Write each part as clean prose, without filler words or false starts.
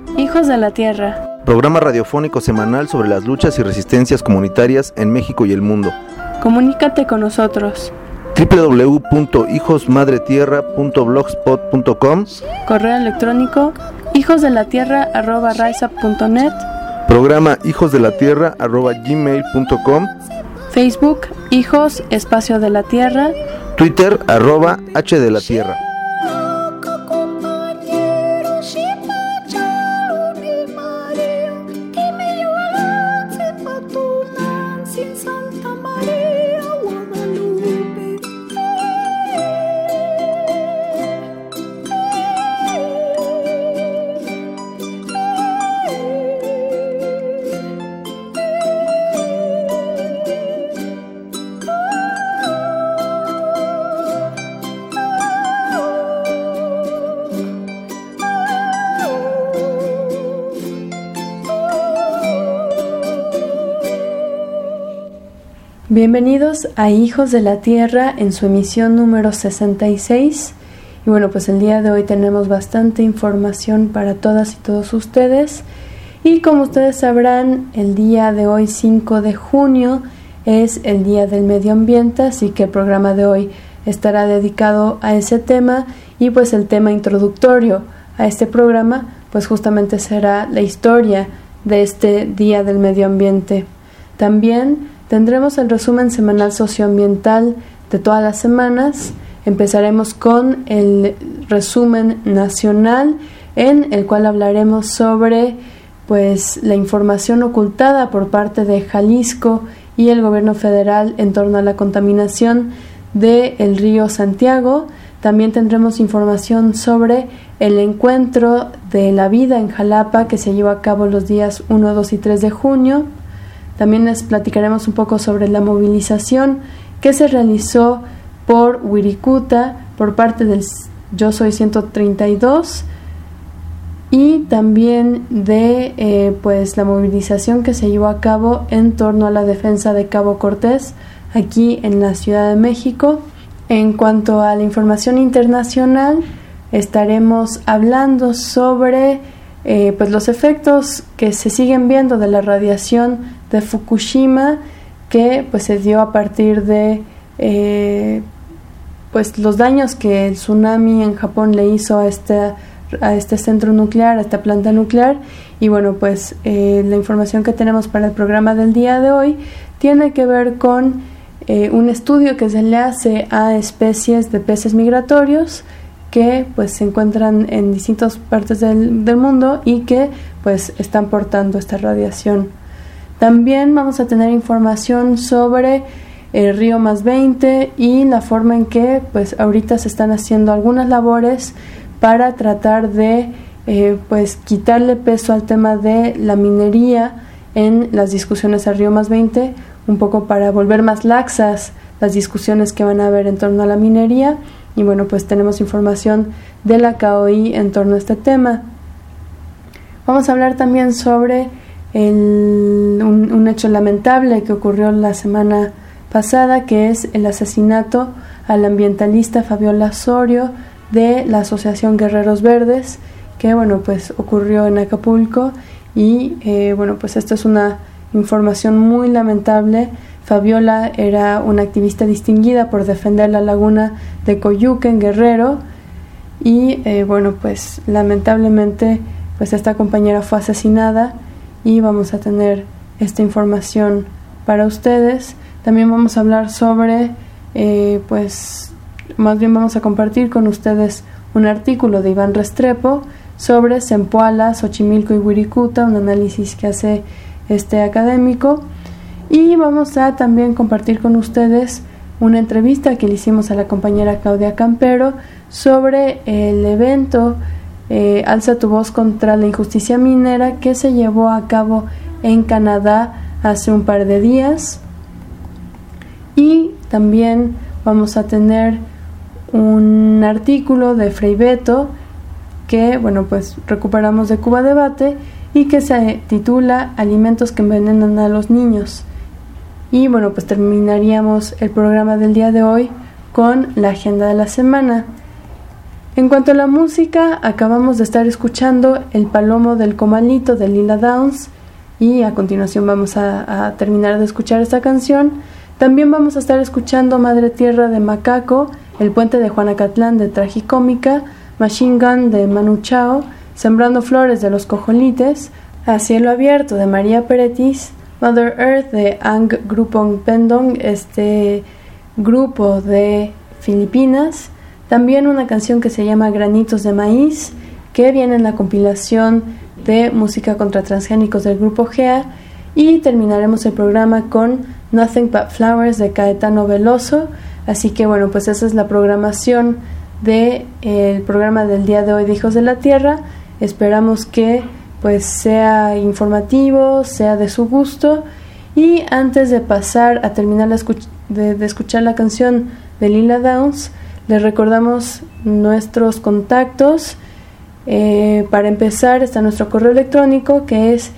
Hijos de la Tierra. Programa radiofónico semanal sobre las luchas y resistencias comunitarias en México y el mundo. Comunícate con nosotros. www.hijosmadretierra.blogspot.com. Correo electrónico hijosdelatierra@riseup.net. Programa hijosdelatierra@gmail.com. Facebook Hijos Espacio de la Tierra. Twitter @hdelatierra. Bienvenidos a Hijos de la Tierra en su emisión número 66. Y bueno, pues el día de hoy tenemos bastante información para todas y todos ustedes. Y como ustedes sabrán, el día de hoy, 5 de junio, es el Día del Medio Ambiente, así que el programa de hoy estará dedicado a ese tema. Y pues el tema introductorio a este programa, pues justamente será la historia de este Día del Medio Ambiente. También tendremos el resumen semanal socioambiental de todas las semanas. Empezaremos con el resumen nacional, en el cual hablaremos sobre pues la información ocultada por parte de Jalisco y el gobierno federal en torno a la contaminación del río Santiago. También tendremos información sobre el encuentro de la vida en Jalapa, que se llevó a cabo los días 1, 2 y 3 de junio. También les platicaremos un poco sobre la movilización que se realizó por Wirikuta por parte del Yo Soy 132, y también de pues la movilización que se llevó a cabo en torno a la defensa de Cabo Cortés aquí en la Ciudad de México. En cuanto a la información internacional, estaremos hablando sobre pues los efectos que se siguen viendo de la radiación de Fukushima, que pues se dio a partir de pues los daños que el tsunami en Japón le hizo a este centro nuclear, a esta planta nuclear. Y bueno, pues la información que tenemos para el programa del día de hoy tiene que ver con un estudio que se le hace a especies de peces migratorios que pues se encuentran en distintas partes del mundo y que pues están portando esta radiación. También vamos a tener información sobre el río +20 y la forma en que pues ahorita se están haciendo algunas labores para tratar de pues quitarle peso al tema de la minería en las discusiones al río +20, un poco para volver más laxas las discusiones que van a haber en torno a la minería. Y bueno, pues tenemos información de la KOI en torno a este tema. Vamos a hablar también sobre un hecho lamentable que ocurrió la semana pasada, que es el asesinato al ambientalista Fabiola Osorio de la Asociación Guerreros Verdes, que bueno, pues ocurrió en Acapulco. Y bueno, pues esto es una información muy lamentable. Fabiola era una activista distinguida por defender la laguna de Coyuca en Guerrero, y bueno, pues lamentablemente pues esta compañera fue asesinada, y vamos a tener esta información para ustedes. También vamos a hablar sobre pues más bien vamos a compartir con ustedes un artículo de Iván Restrepo sobre Zempoala, Xochimilco y Wirikuta, un análisis que hace este académico. Y vamos a también compartir con ustedes una entrevista que le hicimos a la compañera Claudia Campero sobre el evento Alza tu voz contra la injusticia minera, que se llevó a cabo en Canadá hace un par de días. Y también vamos a tener un artículo de Frei Beto que, bueno, pues recuperamos de Cuba Debate, y que se titula Alimentos que envenenan a los niños. Y bueno, pues terminaríamos el programa del día de hoy con la agenda de la semana. En cuanto a la música, acabamos de estar escuchando El Palomo del Comalito de Lila Downs y a continuación vamos a terminar de escuchar esta canción. También vamos a estar escuchando Madre Tierra de Macaco, El Puente de Juanacatlán de Tragicómica, Machine Gun de Manu Chao, Sembrando Flores de Los Cojolites, A Cielo Abierto de María Peretis, Mother Earth de Ang Grupong Pendong, este grupo de Filipinas. También una canción que se llama Granitos de Maíz, que viene en la compilación de música contra transgénicos del grupo GEA. Y terminaremos el programa con Nothing But Flowers de Caetano Veloso. Así que bueno, pues esa es la programación del programa del día de hoy de Hijos de la Tierra. Esperamos que pues sea informativo, sea de su gusto. Y antes de pasar a terminar de escuchar la canción de Lila Downs, les recordamos nuestros contactos. Para empezar está nuestro correo electrónico, que es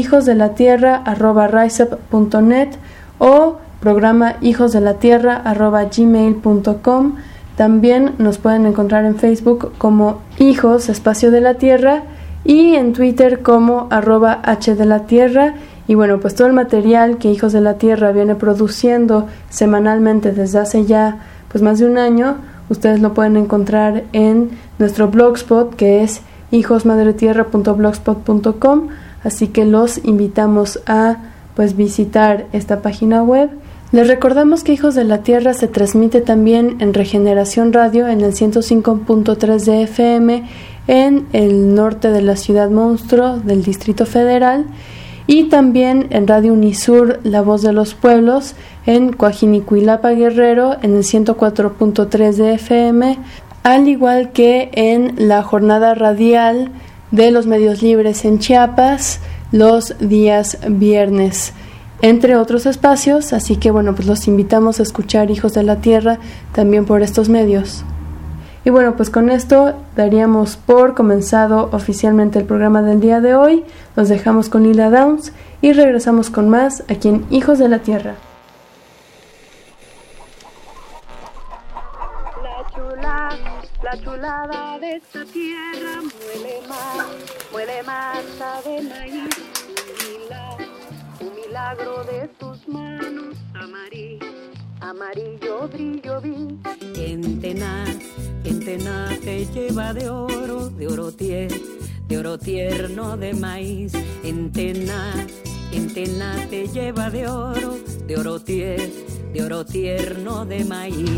hijosdelatierra@riseup.net o programa hijosdelatierra@gmail.com. También nos pueden encontrar en Facebook como Hijos Espacio de la Tierra y en Twitter como @hdelatierra. Y bueno, pues todo el material que Hijos de la Tierra viene produciendo semanalmente desde hace ya pues más de un año, ustedes lo pueden encontrar en nuestro blogspot, que es hijosmadretierra.blogspot.com. Así que los invitamos a pues visitar esta página web. Les recordamos que Hijos de la Tierra se transmite también en Regeneración Radio en el 105.3 de FM en el norte de la Ciudad Monstruo del Distrito Federal, y también en Radio Unisur, La Voz de los Pueblos, en Coajinicuilapa, Guerrero, en el 104.3 de FM, al igual que en la jornada radial de los medios libres en Chiapas, los días viernes, entre otros espacios. Así que bueno, pues los invitamos a escuchar Hijos de la Tierra también por estos medios. Y bueno, pues con esto daríamos por comenzado oficialmente el programa del día de hoy. Los dejamos con Lila Downs y regresamos con más aquí en Hijos de la Tierra. La chulada de esta tierra muele masa de maíz, un milagro de tus manos, amarillo brillo vi. En Tena te lleva de oro tierno de maíz. En Tena te lleva de oro tierno de maíz.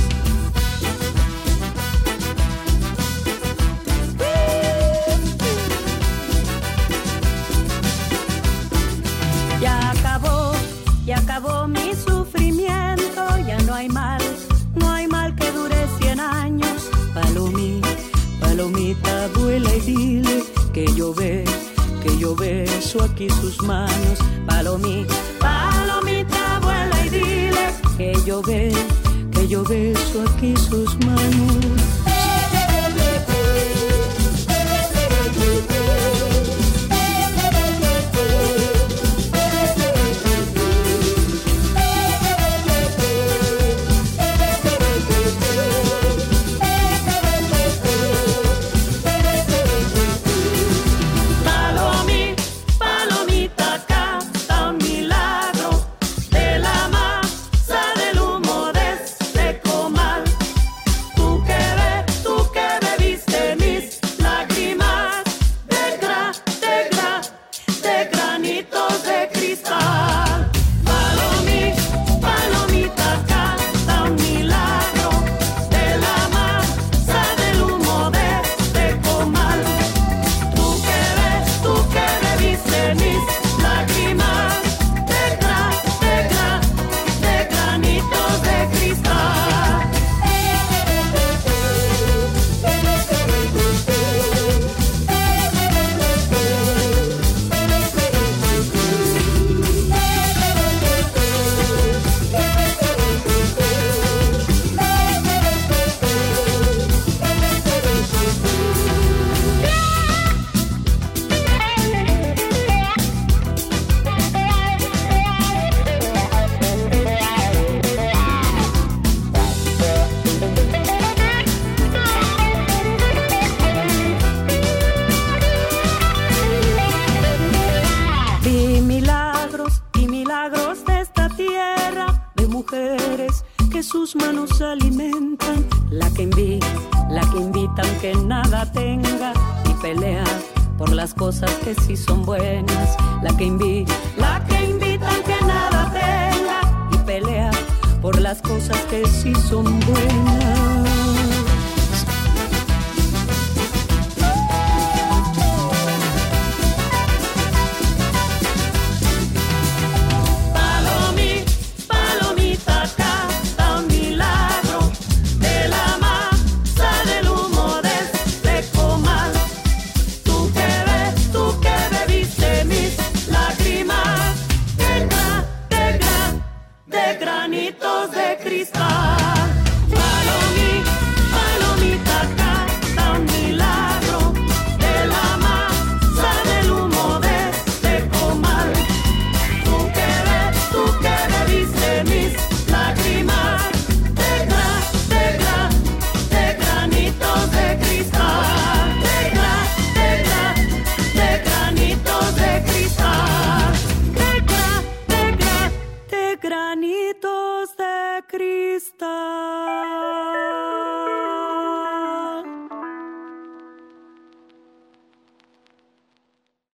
Ya acabó mi sufrimiento, ya no hay mal que dure 100 años. Palomita, vuela y dile que yo beso aquí sus manos. Palomita, vuela y dile que yo beso aquí sus manos. Tú que ves nos alimentan, la que invita aunque nada tenga y pelea por las cosas que sí son buenas, la que invita aunque nada tenga y pelea por las cosas que sí son buenas.